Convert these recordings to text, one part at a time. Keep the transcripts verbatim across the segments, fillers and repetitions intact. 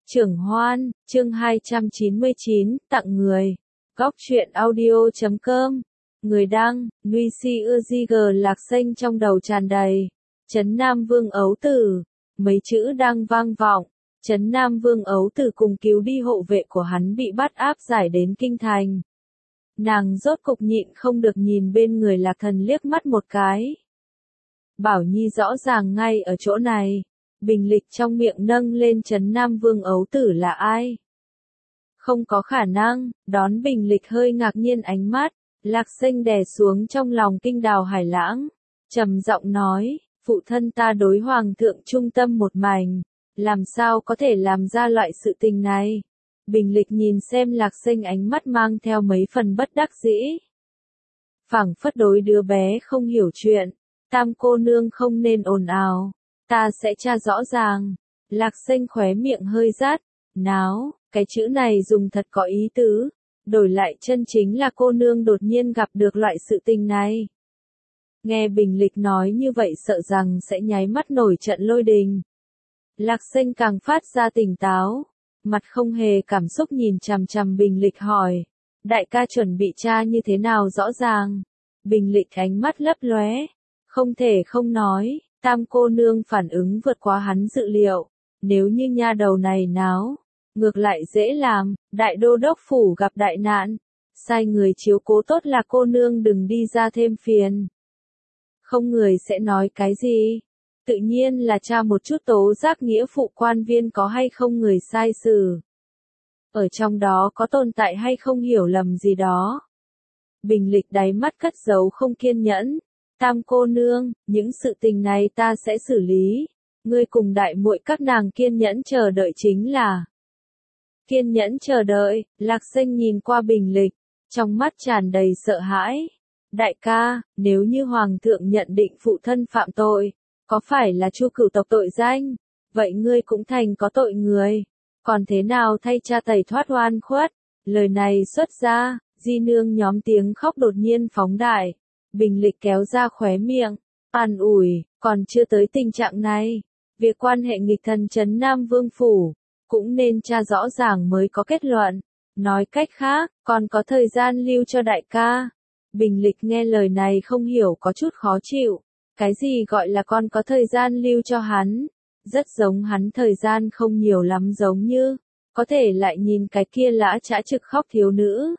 Trưởng Hoan, chương hai trăm chín mươi chín, tặng người. Góc truyện audio chấm com. Người đăng, Nuy Si Ưa Di Gờ Lạc Xanh trong đầu tràn đầy. Trấn Nam Vương ấu tử. Mấy chữ đang vang vọng. Trấn Nam Vương ấu tử cùng cứu đi hộ vệ của hắn bị bắt áp giải đến kinh thành. Nàng rốt cục nhịn không được nhìn bên người Lạc Thần liếc mắt một cái. Bảo Nhi rõ ràng ngay ở chỗ này. Bình Lịch trong miệng nâng lên Trấn Nam Vương ấu tử là ai? Không có khả năng, đón Bình Lịch hơi ngạc nhiên ánh mắt, Lạc Xanh đè xuống trong lòng kinh đào hải lãng, trầm giọng nói, phụ thân ta đối hoàng thượng trung tâm một mảnh, làm sao có thể làm ra loại sự tình này? Bình Lịch nhìn xem Lạc Xanh ánh mắt mang theo mấy phần bất đắc dĩ. Phảng phất đối đứa bé không hiểu chuyện, Tam cô nương không nên ồn ào. Ta sẽ tra rõ ràng. Lạc Xanh khóe miệng hơi rát. Náo, cái chữ này dùng thật có ý tứ. Đổi lại chân chính là cô nương đột nhiên gặp được loại sự tình này. Nghe Bình Lịch nói như vậy sợ rằng sẽ nháy mắt nổi trận lôi đình. Lạc Xanh càng phát ra tỉnh táo. Mặt không hề cảm xúc nhìn chằm chằm Bình Lịch hỏi. Đại ca chuẩn bị tra như thế nào rõ ràng. Bình Lịch ánh mắt lấp lóe. Không thể không nói. Tam cô nương phản ứng vượt quá hắn dự liệu, nếu như nha đầu này náo, ngược lại dễ làm, đại đô đốc phủ gặp đại nạn, sai người chiếu cố tốt là cô nương đừng đi ra thêm phiền. Không người sẽ nói cái gì, tự nhiên là tra một chút tố giác nghĩa phụ quan viên có hay không người sai xử. Ở trong đó có tồn tại hay không hiểu lầm gì đó. Bình Lịch đáy mắt cất giấu không kiên nhẫn. Tam cô nương, những sự tình này ta sẽ xử lý. Ngươi cùng đại muội các nàng kiên nhẫn chờ đợi chính là. Kiên nhẫn chờ đợi, Lạc Xanh nhìn qua Bình Lịch, trong mắt tràn đầy sợ hãi. Đại ca, nếu như hoàng thượng nhận định phụ thân phạm tội, có phải là Chu cửu tộc tội danh? Vậy ngươi cũng thành có tội người. Còn thế nào thay cha tẩy thoát oan khuất? Lời này xuất ra, di nương nhóm tiếng khóc đột nhiên phóng đại. Bình Lịch kéo ra khóe miệng, an ủi, còn chưa tới tình trạng này. Việc quan hệ nghịch thần Trấn Nam Vương Phủ, cũng nên tra rõ ràng mới có kết luận. Nói cách khác, còn có thời gian lưu cho đại ca. Bình Lịch nghe lời này không hiểu có chút khó chịu. Cái gì gọi là con có thời gian lưu cho hắn? Rất giống hắn thời gian không nhiều lắm giống như, có thể lại nhìn cái kia lã chã trực khóc thiếu nữ.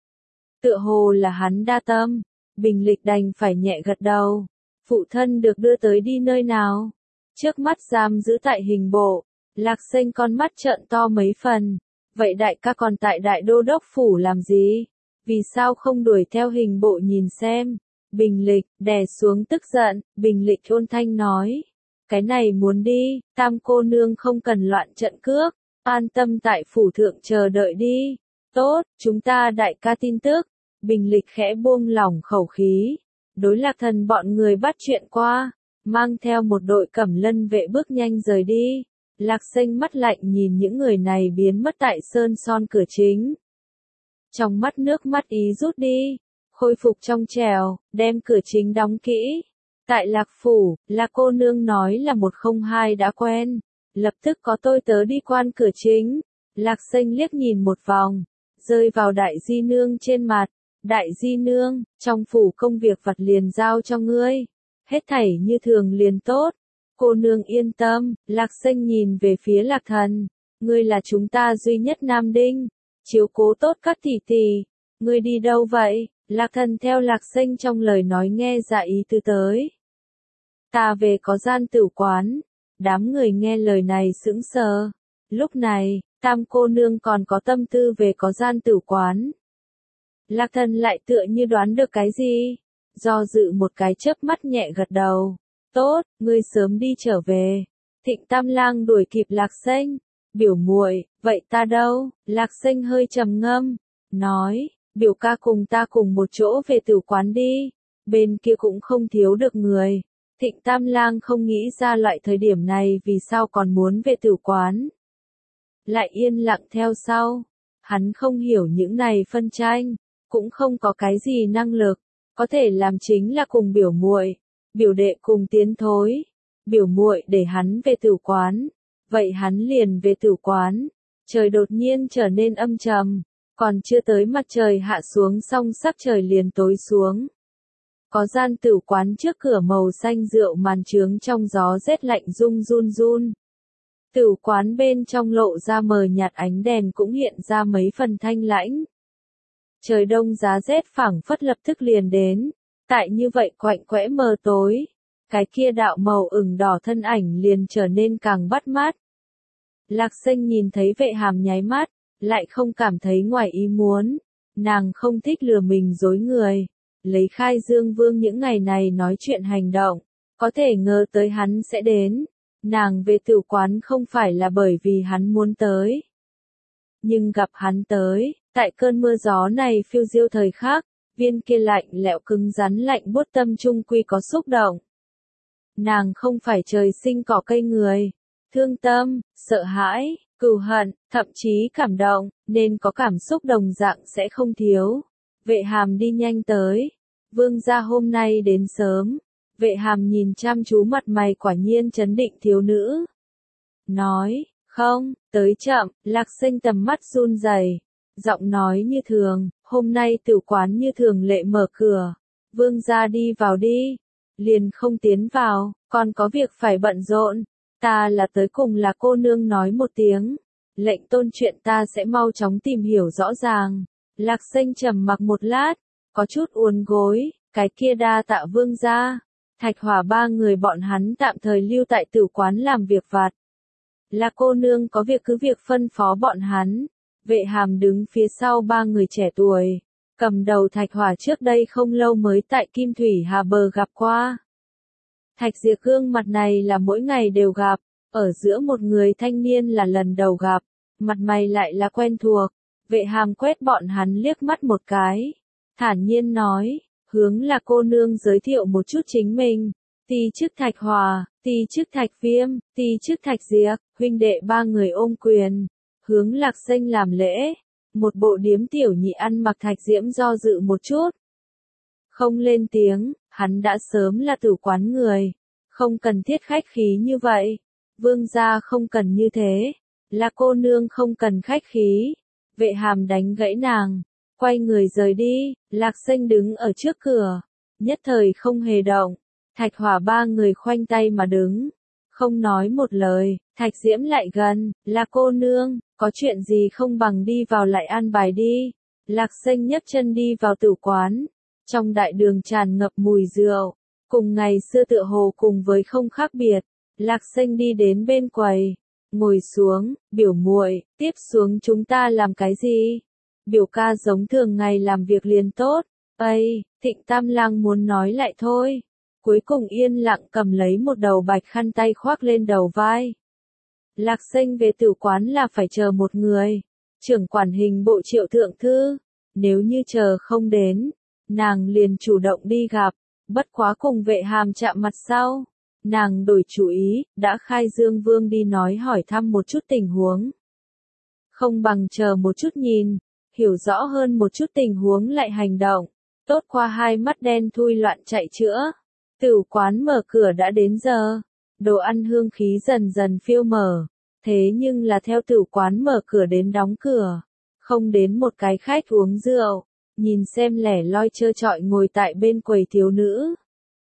Tựa hồ là hắn đa tâm. Bình Lịch đành phải nhẹ gật đầu. Phụ thân được đưa tới đi nơi nào? Trước mắt giam giữ tại hình bộ. Lạc Xanh con mắt trợn to mấy phần. Vậy đại ca còn tại đại đô đốc phủ làm gì? Vì sao không đuổi theo hình bộ nhìn xem? Bình Lịch, đè xuống tức giận, Bình Lịch ôn thanh nói. Cái này muốn đi, Tam cô nương không cần loạn trận cước. An tâm tại phủ thượng chờ đợi đi. Tốt, chúng ta đại ca tin tức. Bình Lịch khẽ buông lỏng khẩu khí, đối Lạc Thần bọn người bắt chuyện qua, mang theo một đội cẩm lân vệ bước nhanh rời đi. Lạc Xanh mắt lạnh nhìn những người này biến mất tại sơn son cửa chính. Trong mắt nước mắt ý rút đi, khôi phục trong trèo, đem cửa chính đóng kỹ. Tại Lạc Phủ, Lạc cô nương nói là một không hai đã quen, lập tức có tôi tớ đi quan cửa chính. Lạc Xanh liếc nhìn một vòng, rơi vào đại di nương trên mặt. Đại di nương, trong phủ công việc vặt liền giao cho ngươi. Hết thảy như thường liền tốt. Cô nương yên tâm, Lạc Xanh nhìn về phía Lạc Thần. Ngươi là chúng ta duy nhất nam đinh. Chiếu cố tốt các tỷ tỷ. Ngươi đi đâu vậy? Lạc Thần theo Lạc Xanh trong lời nói nghe ra ý tứ tới. Ta về có gian tửu quán. Đám người nghe lời này sững sờ. Lúc này, Tam cô nương còn có tâm tư về có gian tửu quán. Lạc Thần lại tựa như đoán được cái gì, do dự một cái chớp mắt nhẹ gật đầu. Tốt, ngươi sớm đi trở về. Thịnh Tam Lang đuổi kịp Lạc Xanh, biểu muội, vậy ta đâu? Lạc Xanh hơi trầm ngâm, nói, biểu ca cùng ta cùng một chỗ về tử quán đi, bên kia cũng không thiếu được người. Thịnh Tam Lang không nghĩ ra loại thời điểm này vì sao còn muốn về tử quán. Lại yên lặng theo sau, hắn không hiểu những này phân tranh. Cũng không có cái gì năng lực, có thể làm chính là cùng biểu muội, biểu đệ cùng tiến thối. Biểu muội để hắn về tử quán, vậy hắn liền về tử quán, trời đột nhiên trở nên âm trầm, còn chưa tới mặt trời hạ xuống xong sắc trời liền tối xuống. Có gian tửu quán trước cửa màu xanh rượu màn trướng trong gió rét lạnh rung run run. Tửu quán bên trong lộ ra mờ nhạt ánh đèn cũng hiện ra mấy phần thanh lãnh. Trời đông giá rét phảng phất lập tức liền đến, tại như vậy quạnh quẽ mờ tối, cái kia đạo màu ửng đỏ thân ảnh liền trở nên càng bắt mắt. Lạc Xanh nhìn thấy Vệ Hàm nháy mắt, lại không cảm thấy ngoài ý muốn, nàng không thích lừa mình dối người, lấy Khai Dương Vương những ngày này nói chuyện hành động, có thể ngờ tới hắn sẽ đến, nàng về tửu quán không phải là bởi vì hắn muốn tới. Nhưng gặp hắn tới, tại cơn mưa gió này phiêu diêu thời khắc, viên kia lạnh lẽo cứng rắn lạnh buốt tâm trung quy có xúc động. Nàng không phải trời sinh cỏ cây người, thương tâm, sợ hãi, cừu hận, thậm chí cảm động, nên có cảm xúc đồng dạng sẽ không thiếu. Vệ Hàm đi nhanh tới, vương gia hôm nay đến sớm, Vệ Hàm nhìn chăm chú mặt mày quả nhiên trấn định thiếu nữ. Nói, không, tới chậm, Lạc Xanh tầm mắt run rẩy, giọng nói như thường, hôm nay tửu quán như thường lệ mở cửa, vương gia đi vào đi, liền không tiến vào, còn có việc phải bận rộn, ta là tới cùng là cô nương nói một tiếng, lệnh tôn chuyện ta sẽ mau chóng tìm hiểu rõ ràng. Lạc Xanh trầm mặc một lát, có chút uốn gối, cái kia đa tạ vương gia. Thạch Hỏa ba người bọn hắn tạm thời lưu tại tửu quán làm việc vặt. Là cô nương có việc cứ việc phân phó bọn hắn. Vệ Hàm đứng phía sau ba người trẻ tuổi, cầm đầu Thạch Hỏa trước đây không lâu mới tại Kim Thủy Hà bờ gặp qua. Thạch Diệp gương mặt này là mỗi ngày đều gặp, ở giữa một người thanh niên là lần đầu gặp, mặt mày lại là quen thuộc. Vệ Hàm quét bọn hắn liếc mắt một cái, thản nhiên nói, hướng là cô nương giới thiệu một chút chính mình. Ti chức Thạch Hòa, ti chức Thạch Viêm, ti chức Thạch Diệp, huynh đệ ba người ôm quyền, hướng Lạc Xanh làm lễ. Một bộ điếm tiểu nhị ăn mặc Thạch Diễm do dự một chút, không lên tiếng, hắn đã sớm là tửu quán người, không cần thiết khách khí như vậy. Vương gia không cần như thế, là cô nương không cần khách khí. Vệ Hàm đánh gãy nàng, quay người rời đi. Lạc Xanh đứng ở trước cửa, nhất thời không hề động. Thạch Hỏa ba người khoanh tay mà đứng, không nói một lời. Thạch Diễm lại gần, là cô nương, có chuyện gì không bằng đi vào lại an bài đi. Lạc Xanh nhấc chân đi vào tửu quán, trong đại đường tràn ngập mùi rượu, cùng ngày xưa tựa hồ cùng với không khác biệt. Lạc Xanh đi đến bên quầy, ngồi xuống, biểu muội, tiếp xuống chúng ta làm cái gì? Biểu ca giống thường ngày làm việc liền tốt. Ây, Thịnh Tam Lang muốn nói lại thôi. Cuối cùng yên lặng cầm lấy một đầu bạch khăn tay khoác lên đầu vai. Lạc Xanh về tửu quán là phải chờ một người, trưởng quản hình bộ Triệu thượng thư. Nếu như chờ không đến, nàng liền chủ động đi gặp, bất quá cùng Vệ Hàm chạm mặt sau. Nàng đổi chủ ý, đã Khai Dương Vương đi nói hỏi thăm một chút tình huống. Không bằng chờ một chút nhìn, hiểu rõ hơn một chút tình huống lại hành động. Tốt qua hai mắt đen thui loạn chạy chữa. Tửu quán mở cửa đã đến giờ, đồ ăn hương khí dần dần phiêu mở. Thế nhưng là theo tửu quán mở cửa đến đóng cửa, không đến một cái khách uống rượu, nhìn xem lẻ loi trơ trọi ngồi tại bên quầy thiếu nữ.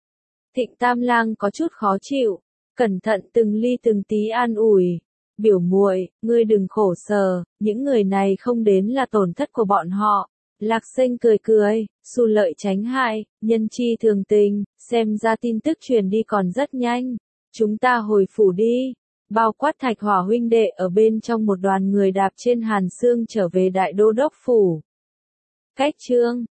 Thịnh Tam Lang có chút khó chịu, cẩn thận từng ly từng tí an ủi, biểu muội, ngươi đừng khổ sở, những người này không đến là tổn thất của bọn họ. Lạc Xanh cười cười, xu lợi tránh hại, nhân chi thường tình, xem ra tin tức truyền đi còn rất nhanh, chúng ta hồi phủ đi. Bao quát Thạch Hỏa huynh đệ ở bên trong một đoàn người đạp trên hàn xương trở về đại đô đốc phủ. Cách chương